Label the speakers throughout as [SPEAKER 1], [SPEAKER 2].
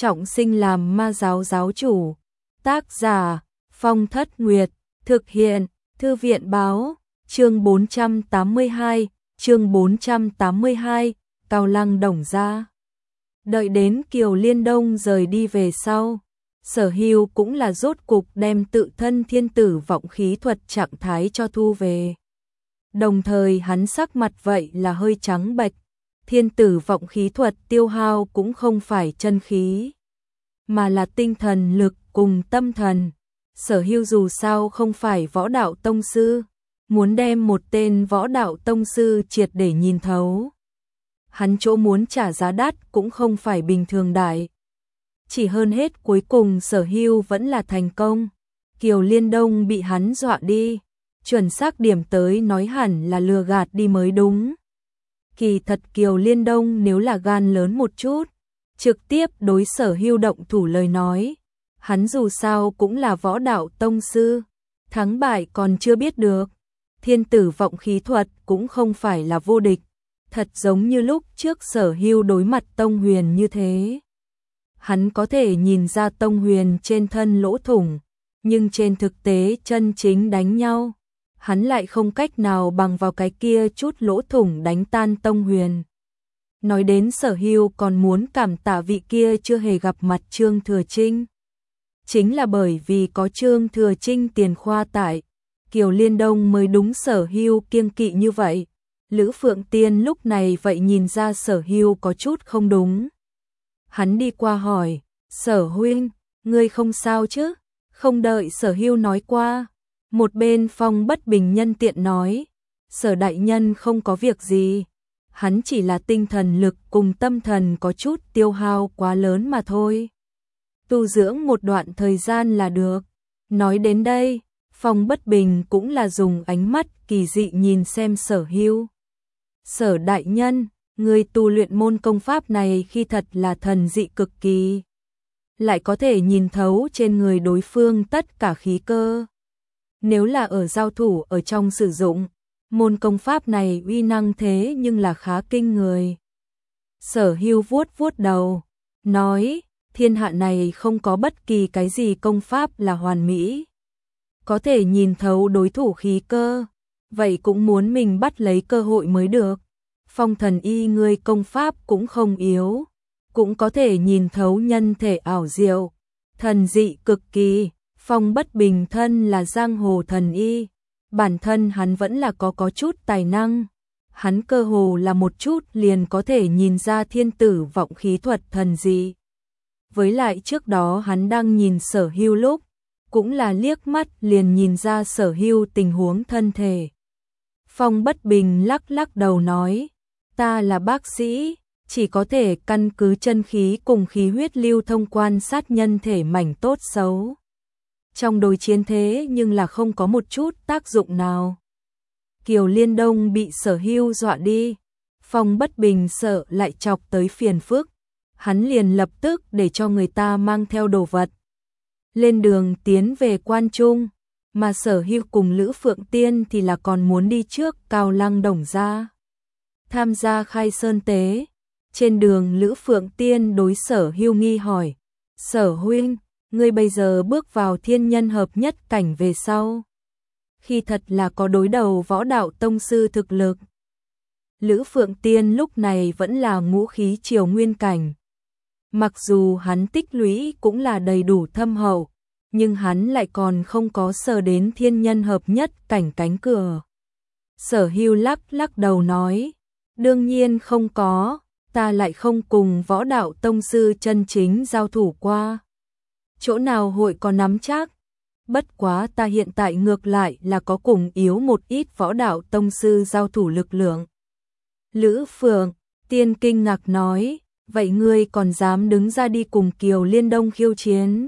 [SPEAKER 1] trọng sinh làm ma giáo giáo chủ. Tác giả Phong Thất Nguyệt, thực hiện Thư viện Báo, chương 482, Cao Lăng Đồng Gia. Đợi đến Kiều Liên Đông rời đi về sau, Sở Hưu cũng là rốt cục đem tự thân thiên tử vọng khí thuật trạng thái cho thu về. Đồng thời hắn sắc mặt vậy là hơi trắng bệch, thiên tử vọng khí thuật tiêu hao cũng không phải chân khí, mà là tinh thần lực cùng tâm thần. Sở Hưu dù sao không phải võ đạo tông sư, muốn đem một tên võ đạo tông sư triệt để nhìn thấu. Hắn chỗ muốn trả giá đắt cũng không phải bình thường đại. Chỉ hơn hết cuối cùng Sở Hưu vẫn là thành công. Kiều Liên Đông bị hắn dọa đi, chuẩn xác điểm tới nói hẳn là lừa gạt đi mới đúng. Kỳ thật Kiều Liên Đông nếu là gan lớn một chút, trực tiếp đối Sở Hưu động thủ lời nói, hắn dù sao cũng là võ đạo tông sư, thắng bại còn chưa biết được. Thiên tử vọng khí thuật cũng không phải là vô địch, thật giống như lúc trước Sở Hưu đối mặt Tông Huyền như thế. Hắn có thể nhìn ra Tông Huyền trên thân lỗ thủng, nhưng trên thực tế chân chính đánh nhau, hắn lại không cách nào bằng vào cái kia chút lỗ thủng đánh tan Tông Huyền. Nói đến Sở Hưu còn muốn cảm tạ vị kia chưa hề gặp mặt Trương Thừa Trinh. Chính là bởi vì có Trương Thừa Trinh tiền khoa tại, Kiều Liên Đông mới đúng Sở Hưu kiêng kỵ như vậy. Lữ Phượng Tiên lúc này vậy nhìn ra Sở Hưu có chút không đúng. Hắn đi qua hỏi, Sở huynh, ngươi không sao chứ? Không đợi Sở Hưu nói qua, một bên Phong Bất Bình nhân tiện nói, Sở đại nhân không có việc gì, hắn chỉ là tinh thần lực cùng tâm thần có chút tiêu hao quá lớn mà thôi. Tu dưỡng một đoạn thời gian là được. Nói đến đây, Phong Bất Bình cũng là dùng ánh mắt kỳ dị nhìn xem Sở Hưu. Sở đại nhân, người tu luyện môn công pháp này khi thật là thần dị cực kỳ, lại có thể nhìn thấu trên người đối phương tất cả khí cơ. Nếu là ở giao thủ ở trong sử dụng, môn công pháp này uy năng thế nhưng là khá kinh người. Sở Hưu vuốt vuốt đầu, nói, thiên hạ này không có bất kỳ cái gì công pháp là hoàn mỹ. Có thể nhìn thấu đối thủ khí cơ, vậy cũng muốn mình bắt lấy cơ hội mới được. Phong thần y ngươi công pháp cũng không yếu, cũng có thể nhìn thấu nhân thể ảo diệu, thần dị cực kỳ. Phong Bất Bình thân là giang hồ thần y, bản thân hắn vẫn là có chút tài năng. Hắn cơ hồ là một chút liền có thể nhìn ra thiên tử vọng khí thuật thần dị. Với lại trước đó hắn đang nhìn Sở Hưu lúc, cũng là liếc mắt liền nhìn ra Sở Hưu tình huống thân thể. Phong Bất Bình lắc lắc đầu nói, ta là bác sĩ, chỉ có thể căn cứ chân khí cùng khí huyết lưu thông quan sát nhân thể mảnh tốt xấu. Trong đối chiến thế nhưng là không có một chút tác dụng nào. Kiều Liên Đông bị Sở Hưu dọa đi, Phong Bất Bình sợ lại chọc tới phiền phức, hắn liền lập tức để cho người ta mang theo đồ vật. Lên đường tiến về Quan Trung, mà Sở Hưu cùng Lữ Phượng Tiên thì là còn muốn đi trước Cao Lăng Đồng Gia, tham gia khai sơn tế. Trên đường Lữ Phượng Tiên đối Sở Hưu nghi hỏi, Sở huynh, ngươi bây giờ bước vào thiên nhân hợp nhất cảnh về sau, khi thật là có đối đầu võ đạo tông sư thực lực. Lữ Phượng Tiên lúc này vẫn là ngũ khí triều nguyên cảnh. Mặc dù hắn tích lũy cũng là đầy đủ thâm hậu, nhưng hắn lại còn không có sờ đến thiên nhân hợp nhất cảnh cánh cửa. Sở Hưu lắc lắc đầu nói, đương nhiên không có, ta lại không cùng võ đạo tông sư chân chính giao thủ qua. Chỗ nào hội có nắm chắc, bất quá ta hiện tại ngược lại là có cùng yếu một ít võ đạo tông sư giao thủ lực lượng. Lữ Phượng Tiên kinh ngạc nói, vậy ngươi còn dám đứng ra đi cùng Kiều Liên Đông khiêu chiến?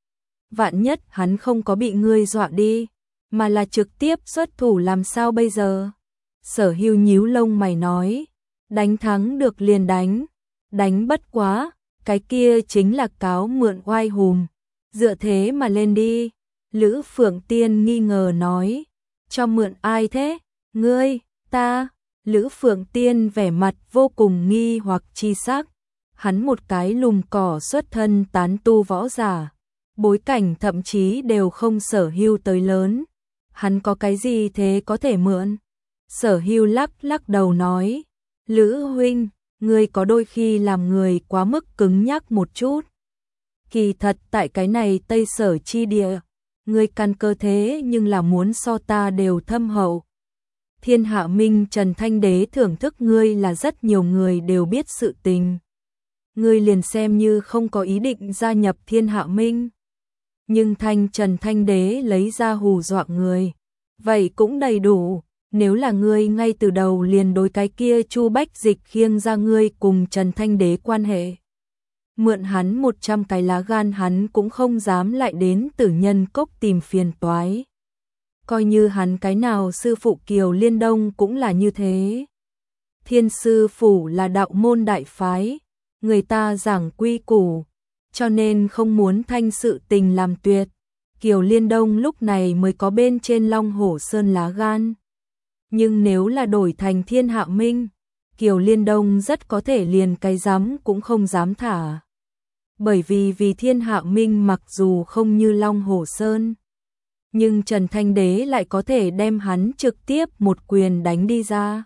[SPEAKER 1] Vạn nhất hắn không có bị ngươi dọa đi, mà là trực tiếp xuất thủ làm sao bây giờ? Sở Hưu nhíu lông mày nói, đánh thắng được liền đánh, đánh bất quá, cái kia chính là cáo mượn oai hùm, dựa thế mà lên đi. Lữ Phượng Tiên nghi ngờ nói, cho mượn ai thế? Ngươi, ta? Lữ Phượng Tiên vẻ mặt vô cùng nghi hoặc chi sắc. hắn một cái lùm cỏ xuất thân tán tu võ giả, bối cảnh thậm chí đều không Sở Hưu tới lớn, hắn có cái gì thế có thể mượn? Sở Hưu lắc lắc đầu nói, Lữ huynh, ngươi có đôi khi làm người quá mức cứng nhắc một chút. Kỳ thật tại cái này Tây Sở chi địa, ngươi căn cơ thế nhưng là muốn so ta đều thâm hậu. Thiên Hạ Minh Trần Thanh Đế thưởng thức ngươi là rất nhiều người đều biết sự tình. Ngươi liền xem như không có ý định gia nhập Thiên Hạ Minh. Nhưng Trần Thanh Đế lấy ra hù dọa người. Vậy cũng đầy đủ, nếu là ngươi ngay từ đầu liền đối cái kia Chu Bách Dịch khiêng ra ngươi cùng Trần Thanh Đế quan hệ. Mượn hắn 100 cái lá gan hắn cũng không dám lại đến Tử Nhân Cốc tìm phiền toái. Coi như hắn cái nào sư phụ Kiều Liên Đông cũng là như thế. Thiên sư phủ là đạo môn đại phái, người ta giảng quy củ, cho nên không muốn thanh sự tình làm tuyệt. Kiều Liên Đông lúc này mới có bên trên Long Hổ Sơn lá gan. Nhưng nếu là đổi thành Thiên Hạ Minh, Kiều Liên Đông rất có thể liền cái dám cũng không dám thả. Bởi vì Thiên Hạ Minh mặc dù không như Long Hổ Sơn, nhưng Trần Thanh Đế lại có thể đem hắn trực tiếp một quyền đánh đi ra.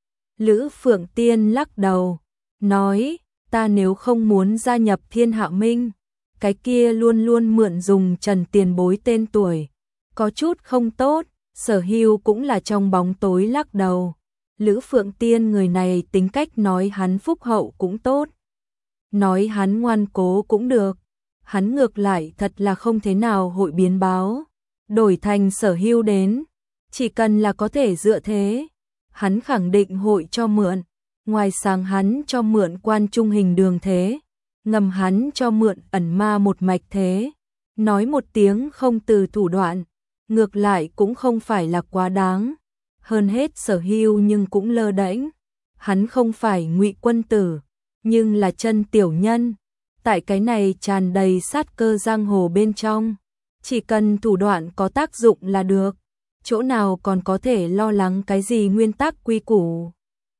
[SPEAKER 1] Lữ Phượng Tiên lắc đầu, nói, ta nếu không muốn gia nhập Thiên Hạ Minh, cái kia luôn luôn mượn dùng Trần tiền bối tên tuổi, có chút không tốt. Sở Hưu cũng là trong bóng tối lắc đầu. Lữ Phượng Tiên người này tính cách nói hắn phúc hậu cũng tốt, nói hắn ngoan cố cũng được, hắn ngược lại thật là không thế nào hội biến báo. Đổi thành Sở Hưu đến, chỉ cần là có thể dựa thế, hắn khẳng định hội cho mượn. Ngoài sáng hắn cho mượn Quan Trung Hình Đường thế, ngầm hắn cho mượn Ẩn Ma một mạch thế, nói một tiếng không từ thủ đoạn, ngược lại cũng không phải là quá đáng. Hơn hết Sở Hưu nhưng cũng lơ đễnh, hắn không phải Ngụy quân tử, nhưng là chân tiểu nhân, tại cái này tràn đầy sát cơ giang hồ bên trong, chỉ cần thủ đoạn có tác dụng là được, chỗ nào còn có thể lo lắng cái gì nguyên tắc quy củ.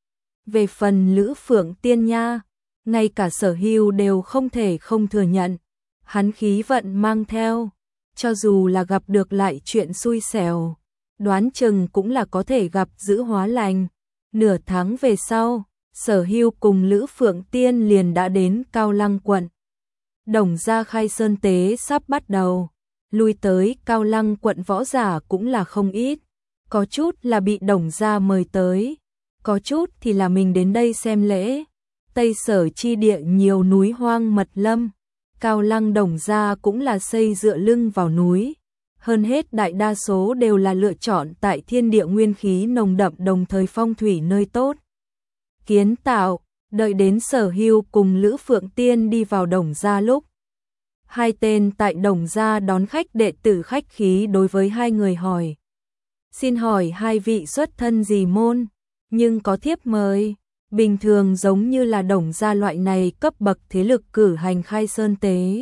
[SPEAKER 1] Về phần Lữ Phượng Tiên nha, ngay cả Sở Hưu đều không thể không thừa nhận, hắn khí vận mang theo, cho dù là gặp được lại chuyện xui xẻo, đoán chừng cũng là có thể gặp giữ hóa lành. Nửa tháng về sau, Sở Hưu cùng Lữ Phượng Tiên liền đã đến Cao Lăng quận. Đồng gia khai sơn tế sắp bắt đầu, lui tới Cao Lăng quận võ giả cũng là không ít, có chút là bị Đồng gia mời tới, có chút thì là mình đến đây xem lễ. Tây Sở chi địa nhiều núi hoang mật lâm, Cao Lăng Đồng gia cũng là xây dựa lưng vào núi, hơn hết đại đa số đều là lựa chọn tại thiên địa nguyên khí nồng đậm đồng thời phong thủy nơi tốt kiến tạo. Đợi đến Sở Hưu cùng Lữ Phượng Tiên đi vào Đồng gia lúc, hai tên tại Đồng gia đón khách đệ tử khách khí đối với hai người hỏi, xin hỏi hai vị xuất thân gì môn, nhưng có thiếp mời. Bình thường giống như là Đồng gia loại này cấp bậc thế lực cử hành khai sơn tế,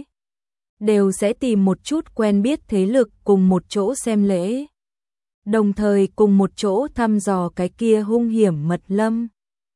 [SPEAKER 1] đều sẽ tìm một chút quen biết thế lực cùng một chỗ xem lễ, đồng thời cùng một chỗ thăm dò cái kia hung hiểm mật lâm,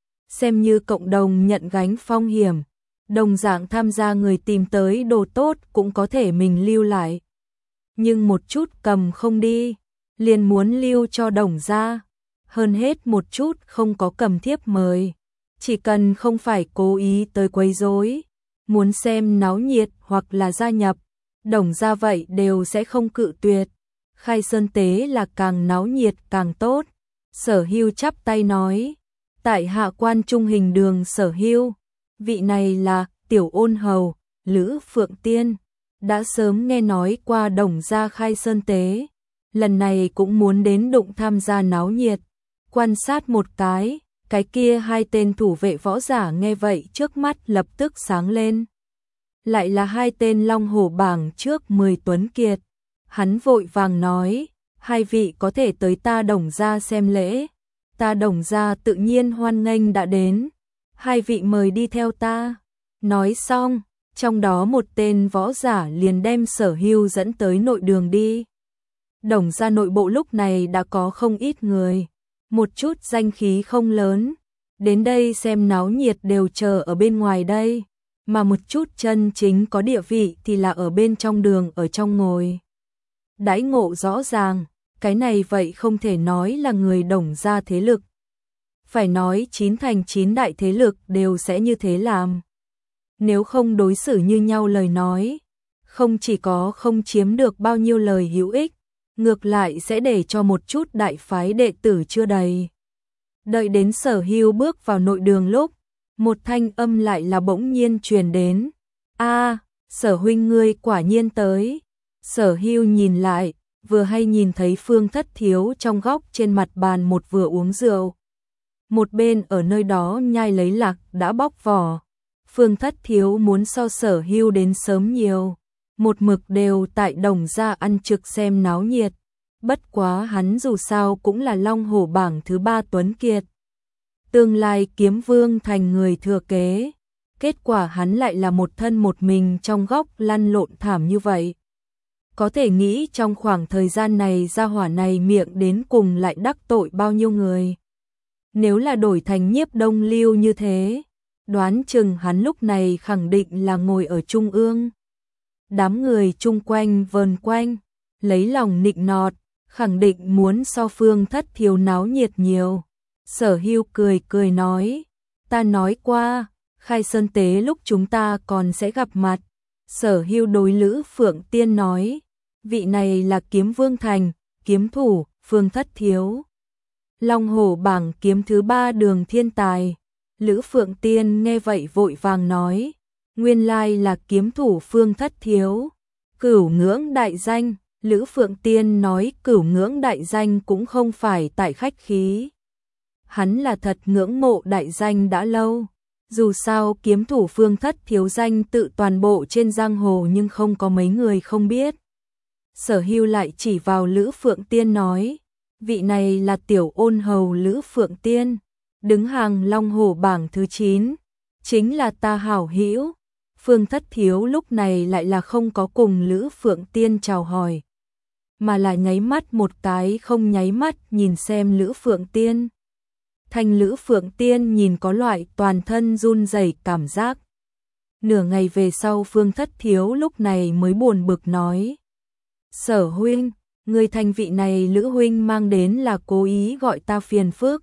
[SPEAKER 1] xem như cộng đồng nhận gánh phong hiểm. Đồng dạng tham gia người tìm tới đồ tốt cũng có thể mình lưu lại, nhưng một chút cầm không đi, liền muốn lưu cho Đồng gia. Hơn hết một chút không có cầm thiếp mời, chỉ cần không phải cố ý tới quấy rối, muốn xem náo nhiệt hoặc là gia nhập, Đồng gia vậy đều sẽ không cự tuyệt. Khai sơn tế là càng náo nhiệt càng tốt. Sở Hưu chắp tay nói, tại hạ Quan Trung Hình Đường Sở Hưu, vị này là Tiểu Ôn Hầu Lữ Phượng Tiên, đã sớm nghe nói qua Đồng gia khai sơn tế, lần này cũng muốn đến đụng tham gia náo nhiệt. Quan sát một cái kia hai tên thủ vệ võ giả nghe vậy trước mắt lập tức sáng lên. Lại là hai tên Long Hổ bảng trước 10 tuấn kiệt. Hắn vội vàng nói, hai vị có thể tới ta Đồng gia xem lễ, ta Đồng gia tự nhiên hoan nghênh đã đến, hai vị mời đi theo ta. Nói xong, trong đó một tên võ giả liền đem Sở Hưu dẫn tới nội đường đi. Đồng gia nội bộ lúc này đã có không ít người, một chút danh khí không lớn, đến đây xem náo nhiệt đều chờ ở bên ngoài đây. mà một chút chân chính có địa vị thì là ở bên trong đường ở trong ngồi. Đãi ngộ rõ ràng, cái này vậy không thể nói là người Đồng gia thế lực. Phải nói 9 thành 9 đại thế lực đều sẽ như thế làm. Nếu không đối xử như nhau lời nói, không chỉ có không chiếm được bao nhiêu lời hữu ích, ngược lại sẽ để cho một chút đại phái đệ tử chưa đầy. Đợi đến Sở Hưu bước vào nội đường lúc, một thanh âm lại là bỗng nhiên truyền đến. A, Sở huynh ngươi quả nhiên tới. Sở Hưu nhìn lại, vừa hay nhìn thấy Phương Thất Thiếu trong góc trên mặt bàn một vừa uống rượu. Một bên ở nơi đó nhai lấy lạc đã bóc vỏ. Phương Thất Thiếu muốn so Sở Hưu đến sớm nhiều, một mực đều tại Đồng gia ăn trực xem náo nhiệt. Bất quá hắn dù sao cũng là Long Hổ bảng thứ 3 tuấn kiệt. Tương lai kiếm vương thành người thừa kế. Kết quả hắn lại là một thân một mình trong góc lăn lộn thảm như vậy. Có thể nghĩ trong khoảng thời gian này gia hỏa này miệng đến cùng lại đắc tội bao nhiêu người. Nếu là đổi thành Nhiếp Đông Lưu như thế, đoán chừng hắn lúc này khẳng định là ngồi ở trung ương. Đám người chung quanh vờn quanh, lấy lòng nịnh nọt, khẳng định muốn so Phương Thất Thiếu náo nhiệt nhiều. Sở Hưu cười cười nói, ta nói qua, khai sơn tế lúc chúng ta còn sẽ gặp mặt. Sở Hưu đối Lữ Phượng Tiên nói, vị này là kiếm vương thành, kiếm thủ, Phương Thất Thiếu. Long Hổ bảng kiếm thứ 3 đường thiên tài. Lữ Phượng Tiên nghe vậy vội vàng nói, nguyên lai là kiếm thủ Phương Thất Thiếu. Cửu ngưỡng đại danh. Lữ Phượng Tiên nói cửu ngưỡng đại danh cũng không phải tại khách khí. Hắn là thật ngưỡng mộ đại danh đã lâu. Dù sao kiếm thủ Phương Thất Thiếu danh tự toàn bộ trên giang hồ nhưng không có mấy người không biết. Sở Hưu lại chỉ vào Lữ Phượng Tiên nói, vị này là tiểu ôn hầu Lữ Phượng Tiên, đứng hàng Long Hổ bảng thứ 9, chính là ta hảo hữu. Phương Thất Thiếu lúc này lại là không có cùng Lữ Phượng Tiên chào hỏi, mà là nháy mắt một cái không nháy mắt nhìn xem Lữ Phượng Tiên. Thành Lữ Phượng Tiên nhìn có loại toàn thân run rẩy cảm giác. Nửa ngày về sau Phương Thất Thiếu lúc này mới buồn bực nói, Sở huynh, người thành vị này Lữ huynh mang đến là cố ý gọi ta phiền phức.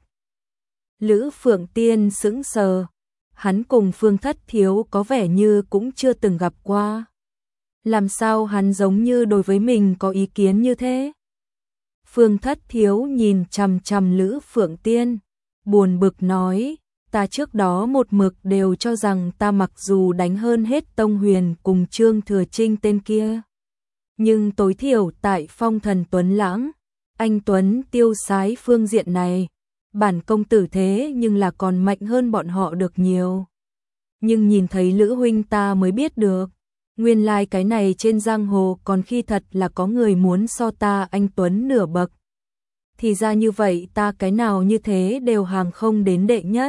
[SPEAKER 1] Lữ Phượng Tiên sững sờ, hắn cùng Phương Thất Thiếu có vẻ như cũng chưa từng gặp qua. Làm sao hắn giống như đối với mình có ý kiến như thế? Phương Thất Thiếu nhìn chằm chằm Lữ Phượng Tiên, buồn bực nói, ta trước đó một mực đều cho rằng ta mặc dù đánh hơn hết Tông Huyền cùng Trương Thừa Trinh tên kia, nhưng tối thiểu tại phong thần tuấn lãng, anh tuấn tiêu sái phương diện này, bản công tử thế nhưng là còn mạnh hơn bọn họ được nhiều. Nhưng nhìn thấy Lữ huynh ta mới biết được, nguyên lai cái này trên giang hồ còn khi thật là có người muốn so ta anh tuấn nửa bậc. Thì ra như vậy ta cái nào như thế đều hàng không đến đệ nhất.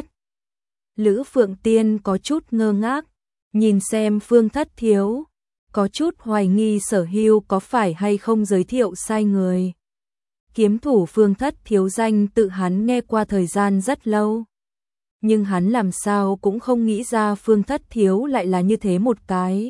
[SPEAKER 1] Lữ Phượng Tiên có chút ngơ ngác, nhìn xem Phương Thất Thiếu, có chút hoài nghi Sở Hưu có phải hay không giới thiệu sai người. Kiếm thủ Phương Thất Thiếu danh tự hắn nghe qua thời gian rất lâu, nhưng hắn làm sao cũng không nghĩ ra Phương Thất Thiếu lại là như thế một cái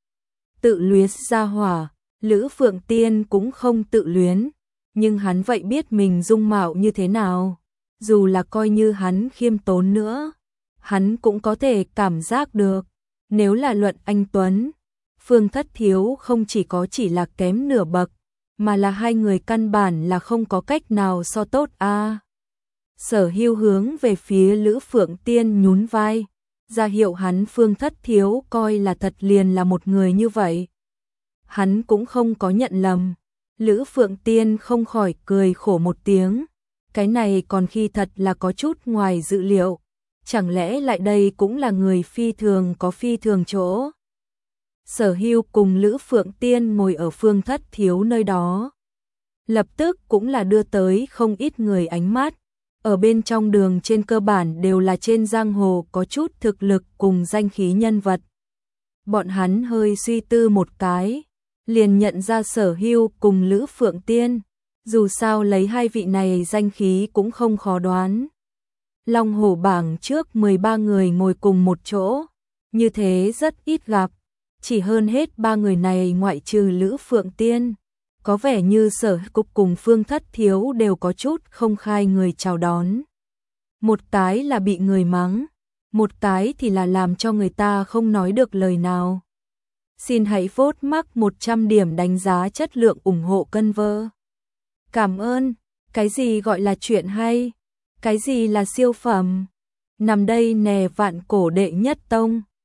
[SPEAKER 1] tự luyến gia hỏa. Lữ Phượng Tiên cũng không tự luyến, nhưng hắn vậy biết mình dung mạo như thế nào, dù là coi như hắn khiêm tốn nữa, hắn cũng có thể cảm giác được, nếu là luận anh tuấn, Phương Thất Thiếu không chỉ là kém nửa bậc, mà là hai người căn bản là không có cách nào so tốt a. Sở Hưu hướng về phía Lữ Phượng Tiên nhún vai, ra hiệu hắn Phương Thất Thiếu coi là thật liền là một người như vậy. Hắn cũng không có nhận lầm. Lữ Phượng Tiên không khỏi cười khổ một tiếng, cái này còn khi thật là có chút ngoài dự liệu, chẳng lẽ lại đây cũng là người phi thường có phi thường chỗ. Sở Hưu cùng Lữ Phượng Tiên ngồi ở Phương Thất Thiếu nơi đó, lập tức cũng là đưa tới không ít người ánh mắt. Ở bên trong đường trên cơ bản đều là trên giang hồ có chút thực lực cùng danh khí nhân vật. Bọn hắn hơi suy tư một cái, liền nhận ra Sở Hưu cùng Lữ Phượng Tiên, dù sao lấy hai vị này danh khí cũng không khó đoán. Long Hổ bảng trước 13 người ngồi cùng một chỗ, Như thế rất ít gặp, chỉ hơn hết ba người này ngoại trừ Lữ Phượng Tiên. Có vẻ như Sở Cục cùng Phương Thất Thiếu đều có chút không khai người chào đón. Một tái là bị người mắng, một tái thì là làm cho người ta không nói được lời nào. Xin hãy vote mắc 100 điểm đánh giá chất lượng ủng hộ cân vơ. Cảm ơn, cái gì gọi là chuyện hay, cái gì là siêu phẩm. Nằm đây nè vạn cổ đệ nhất tông.